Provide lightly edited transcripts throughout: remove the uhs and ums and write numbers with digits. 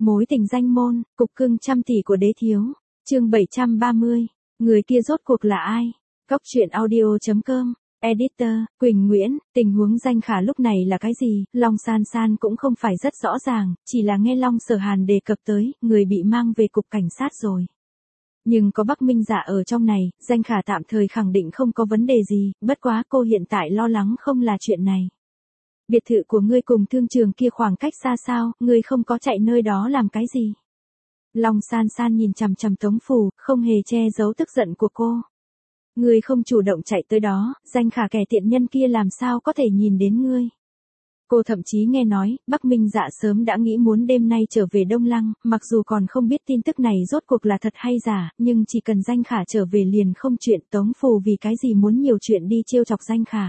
Mối tình danh môn, cục cưng trăm tỷ của đế thiếu. Chương 730. Người kia rốt cuộc là ai? Góc truyện audio.com. Editor, Quỳnh Nguyễn. Tình huống Danh Khả lúc này là cái gì? Long San San cũng không phải rất rõ ràng, chỉ là nghe Long Sở Hàn đề cập tới, người bị mang về cục cảnh sát rồi. Nhưng có Bắc Minh Dạ ở trong này, Danh Khả tạm thời khẳng định không có vấn đề gì, bất quá cô hiện tại lo lắng không là chuyện này. Biệt thự của ngươi cùng thương trường kia khoảng cách xa sao, ngươi không có chạy nơi đó làm cái gì? Long San San nhìn chằm chằm Tống Phù, không hề che giấu tức giận của cô. Ngươi không chủ động chạy tới đó, Danh Khả kẻ tiện nhân kia làm sao có thể nhìn đến ngươi? Cô thậm chí nghe nói, Bắc Minh Dạ sớm đã nghĩ muốn đêm nay trở về Đông Lăng, mặc dù còn không biết tin tức này rốt cuộc là thật hay giả, nhưng chỉ cần Danh Khả trở về liền không chuyện. Tống Phù vì cái gì muốn nhiều chuyện đi trêu chọc Danh Khả?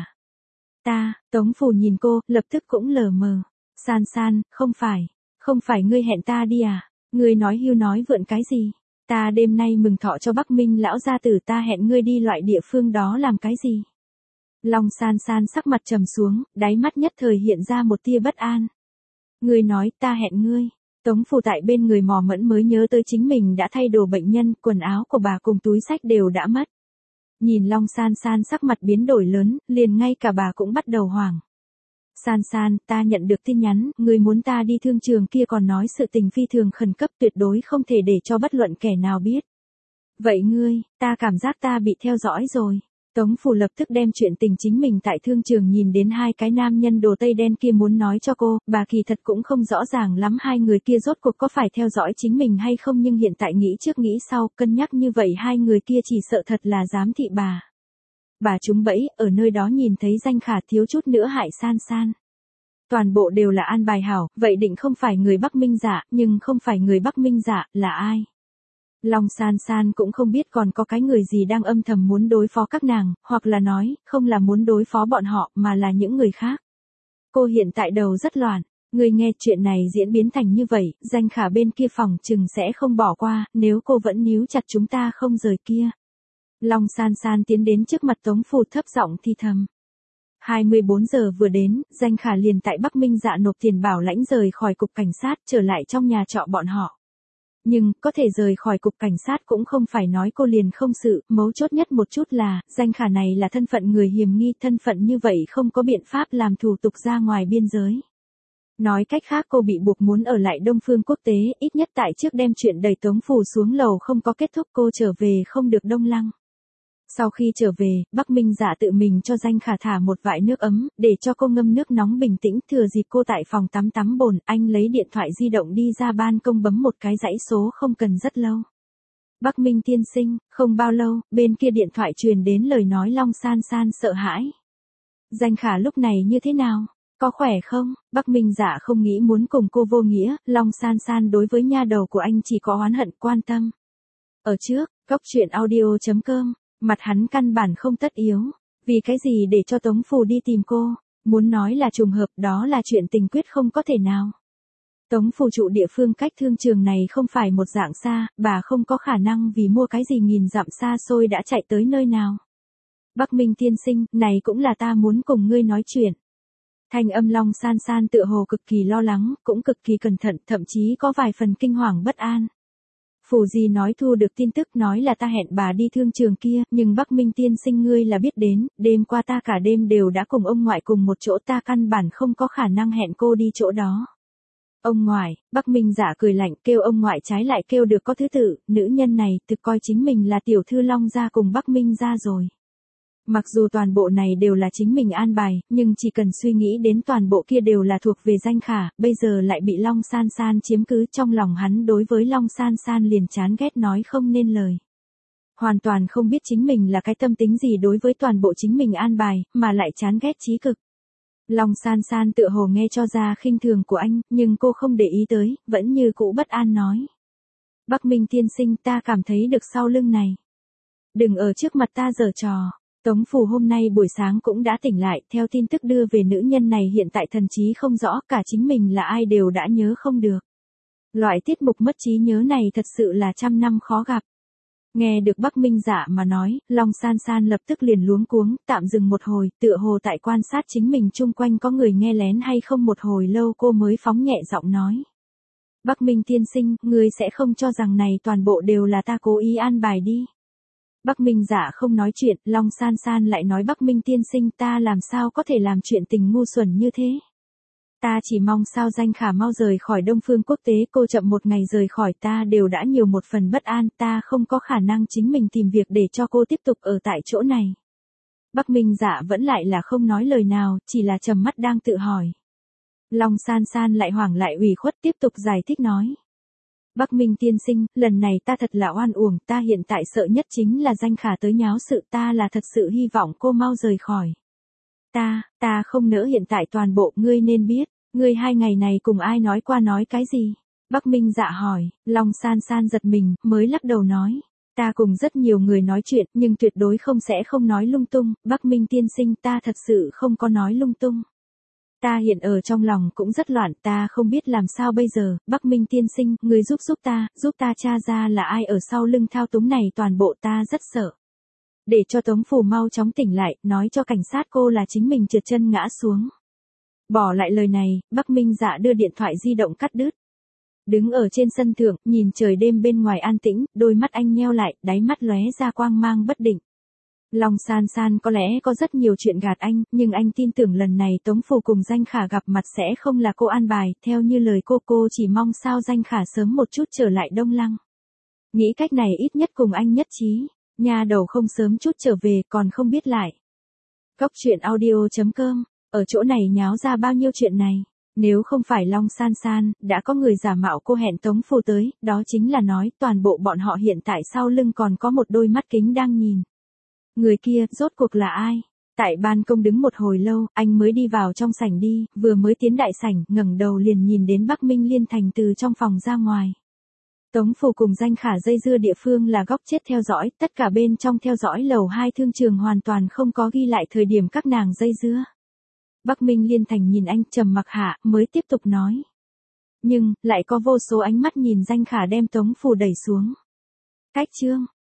Tống Phù nhìn cô, lập tức cũng lờ mờ. San San, không phải ngươi hẹn ta đi à? Ngươi nói hưu nói vượn cái gì? Ta đêm nay mừng thọ cho Bắc Minh lão gia tử, ta hẹn ngươi đi loại địa phương đó làm cái gì? Long San San sắc mặt trầm xuống, đáy mắt nhất thời hiện ra một tia bất an. Ngươi nói ta hẹn ngươi. Tống Phù tại bên người mò mẫm mới nhớ tới chính mình đã thay đồ bệnh nhân, quần áo của bà cùng túi xách đều đã mất. Nhìn Long San San sắc mặt biến đổi lớn, liền ngay cả bà cũng bắt đầu hoảng. San San, ta nhận được tin nhắn, ngươi muốn ta đi thương trường kia, còn nói sự tình phi thường khẩn cấp, tuyệt đối không thể để cho bất luận kẻ nào biết. Vậy ngươi, ta cảm giác ta bị theo dõi rồi. Tống Phù lập tức đem chuyện tình chính mình tại thương trường nhìn đến hai cái nam nhân đồ tây đen kia muốn nói cho cô, bà kỳ thật cũng không rõ ràng lắm hai người kia rốt cuộc có phải theo dõi chính mình hay không, nhưng hiện tại nghĩ trước nghĩ sau, cân nhắc như vậy hai người kia chỉ sợ thật là giám thị bà. Bà trúng bẫy, ở nơi đó nhìn thấy Danh Khả thiếu chút nữa hại San San. Toàn bộ đều là an bài hảo, vậy định không phải người Bắc Minh Dạ, nhưng không phải người Bắc Minh Dạ, là ai? Long San San cũng không biết còn có cái người gì đang âm thầm muốn đối phó các nàng, hoặc là nói, không là muốn đối phó bọn họ, mà là những người khác. Cô hiện tại đầu rất loạn, người nghe chuyện này diễn biến thành như vậy, Danh Khả bên kia phòng chừng sẽ không bỏ qua, nếu cô vẫn níu chặt chúng ta không rời kia. Long San San tiến đến trước mặt Tống Phù thấp giọng thì thầm. 24 giờ vừa đến, Danh Khả liền tại Bắc Minh Dạ nộp tiền bảo lãnh rời khỏi cục cảnh sát, trở lại trong nhà trọ bọn họ. Nhưng, có thể rời khỏi cục cảnh sát cũng không phải nói cô liền không sự, mấu chốt nhất một chút là, Danh Khả này là thân phận người hiểm nghi, thân phận như vậy không có biện pháp làm thủ tục ra ngoài biên giới. Nói cách khác cô bị buộc muốn ở lại Đông Phương Quốc tế, ít nhất tại trước đem chuyện đẩy Tống Phù xuống lầu không có kết thúc, cô trở về không được Đông Lăng. Sau khi trở về, Bắc Minh Dạ tự mình cho Danh Khả thả một vại nước ấm, để cho cô ngâm nước nóng bình tĩnh, thừa dịp cô tại phòng tắm bồn, anh lấy điện thoại di động đi ra ban công bấm một cái dãy số không cần rất lâu. Bắc Minh tiên sinh, không bao lâu, bên kia điện thoại truyền đến lời nói Long San San sợ hãi. Danh Khả lúc này như thế nào? Có khỏe không? Bắc Minh Dạ không nghĩ muốn cùng cô vô nghĩa, Long San San đối với nha đầu của anh chỉ có oán hận quan tâm. Ở trước, góc truyện audio.com. Mặt hắn căn bản không tất yếu, vì cái gì để cho Tống Phù đi tìm cô, muốn nói là trùng hợp, đó là chuyện tình quyết không có thể nào. Tống Phù trụ địa phương cách thương trường này không phải một dạng xa, bà không có khả năng vì mua cái gì nghìn dặm xa xôi đã chạy tới nơi nào. Bắc Minh tiên sinh, này cũng là ta muốn cùng ngươi nói chuyện. Thanh âm Long San San tựa hồ cực kỳ lo lắng, cũng cực kỳ cẩn thận, thậm chí có vài phần kinh hoàng bất an. Phù gì nói thu được tin tức nói là ta hẹn bà đi thương trường kia, nhưng Bắc Minh tiên sinh ngươi là biết đến, đêm qua ta cả đêm đều đã cùng ông ngoại cùng một chỗ, ta căn bản không có khả năng hẹn cô đi chỗ đó. Ông ngoại, Bắc Minh Dạ cười lạnh, kêu ông ngoại trái lại kêu được có thứ tự, nữ nhân này thực coi chính mình là tiểu thư Long gia cùng Bắc Minh gia rồi. Mặc dù toàn bộ này đều là chính mình an bài, nhưng chỉ cần suy nghĩ đến toàn bộ kia đều là thuộc về Danh Khả, bây giờ lại bị Long San San chiếm cứ, trong lòng hắn đối với Long San San liền chán ghét nói không nên lời. Hoàn toàn không biết chính mình là cái tâm tính gì đối với toàn bộ chính mình an bài, mà lại chán ghét chí cực. Long San San tựa hồ nghe cho ra khinh thường của anh, nhưng cô không để ý tới, vẫn như cũ bất an nói. Bắc Minh tiên sinh, ta cảm thấy được sau lưng này. Đừng ở trước mặt ta giở trò. Tống Phù hôm nay buổi sáng cũng đã tỉnh lại, theo tin tức đưa về nữ nhân này hiện tại thần trí không rõ, cả chính mình là ai đều đã nhớ không được. Loại tiết mục mất trí nhớ này thật sự là trăm năm khó gặp. Nghe được Bắc Minh Dạ mà nói, Long San San lập tức liền luống cuống, tạm dừng một hồi, tựa hồ tại quan sát chính mình chung quanh có người nghe lén hay không, một hồi lâu cô mới phóng nhẹ giọng nói. Bắc Minh tiên sinh, ngươi sẽ không cho rằng này toàn bộ đều là ta cố ý an bài đi. Bắc Minh Dạ không nói chuyện, Long San San lại nói Bắc Minh tiên sinh ta làm sao có thể làm chuyện tình ngu xuẩn như thế. Ta chỉ mong sao Danh Khả mau rời khỏi Đông Phương Quốc tế, cô chậm một ngày rời khỏi ta đều đã nhiều một phần bất an, ta không có khả năng chính mình tìm việc để cho cô tiếp tục ở tại chỗ này. Bắc Minh Dạ vẫn lại là không nói lời nào, chỉ là trầm mắt đang tự hỏi. Long San San lại hoảng lại ủy khuất tiếp tục giải thích nói. Bắc Minh tiên sinh, lần này ta thật là oan uổng, ta hiện tại sợ nhất chính là Danh Khả tới nháo sự, ta là thật sự hy vọng cô mau rời khỏi. Ta không nỡ hiện tại toàn bộ, ngươi nên biết, ngươi 2 ngày này cùng ai nói qua nói cái gì? Bắc Minh Dạ hỏi, Long San San giật mình, mới lắc đầu nói. Ta cùng rất nhiều người nói chuyện, nhưng tuyệt đối không nói lung tung, Bắc Minh tiên sinh ta thật sự không có nói lung tung. Ta hiện ở trong lòng cũng rất loạn, ta không biết làm sao bây giờ, Bắc Minh tiên sinh, ngươi giúp ta tra ra là ai ở sau lưng thao túng này toàn bộ, ta rất sợ. Để cho Tống Phù mau chóng tỉnh lại, nói cho cảnh sát cô là chính mình trượt chân ngã xuống. Bỏ lại lời này, Bắc Minh Dạ đưa điện thoại di động cắt đứt. Đứng ở trên sân thượng, nhìn trời đêm bên ngoài an tĩnh, đôi mắt anh nheo lại, đáy mắt lóe ra quang mang bất định. Long San San có lẽ có rất nhiều chuyện gạt anh, nhưng anh tin tưởng lần này Tống Phù cùng Danh Khả gặp mặt sẽ không là cô an bài, theo như lời cô chỉ mong sao Danh Khả sớm một chút trở lại Đông Lăng. Nghĩ cách này ít nhất cùng anh nhất trí, nhà đầu không sớm chút trở về còn không biết lại. Góc truyện audio.com, ở chỗ này nháo ra bao nhiêu chuyện này. Nếu không phải Long San San, đã có người giả mạo cô hẹn Tống Phù tới, đó chính là nói toàn bộ bọn họ hiện tại sau lưng còn có một đôi mắt kính đang nhìn. Người kia, rốt cuộc là ai? Tại ban công đứng một hồi lâu, anh mới đi vào trong sảnh đi, vừa mới tiến đại sảnh, ngẩng đầu liền nhìn đến Bắc Minh Liên Thành từ trong phòng ra ngoài. Tống Phù cùng Danh Khả dây dưa địa phương là góc chết theo dõi, tất cả bên trong theo dõi lầu 2 thương trường hoàn toàn không có ghi lại thời điểm các nàng dây dưa. Bắc Minh Liên Thành nhìn anh trầm mặc hạ, mới tiếp tục nói. Nhưng, lại có vô số ánh mắt nhìn Danh Khả đem Tống Phù đẩy xuống. Cách chương.